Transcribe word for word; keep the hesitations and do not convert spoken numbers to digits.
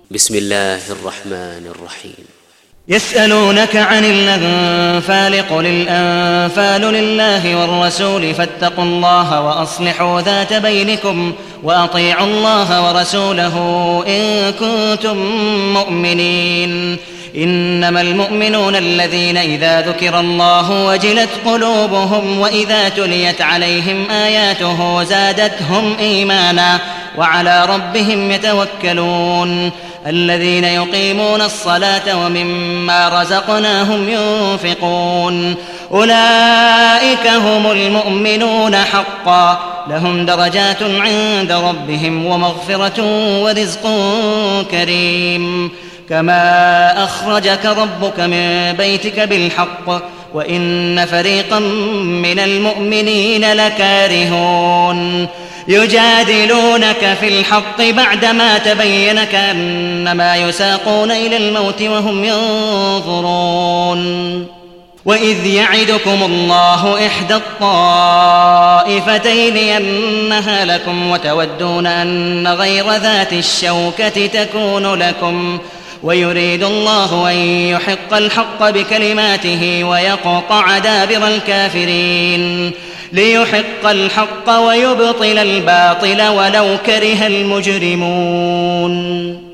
بسم الله الرحمن الرحيم. يسألونك عن الأنفال قل الأنفال لله والرسول فاتقوا الله وأصلحوا ذات بينكم وأطيعوا الله ورسوله إن كنتم مؤمنين. إنما المؤمنون الذين إذا ذكر الله وجلت قلوبهم وإذا تليت عليهم آياته زادتهم إيمانا وعلى ربهم يتوكلون. الذين يقيمون الصلاة ومما رزقناهم ينفقون أولئك هم المؤمنون حقا لهم درجات عند ربهم ومغفرة ورزق كريم. كما أخرجك ربك من بيتك بالحق وإن فريقا من المؤمنين لكارهون يجادلونك في الحق بعدما تبين كأنما يساقون إلى الموت وهم ينظرون. وإذ يعدكم الله إحدى الطائفتين أنها لكم وتودون أن غير ذات الشوكة تكون لكم ويريد الله أن يحق الحق بكلماته ويقطع دابر الكافرين ليحق الحق ويبطل الباطل ولو كره المجرمون.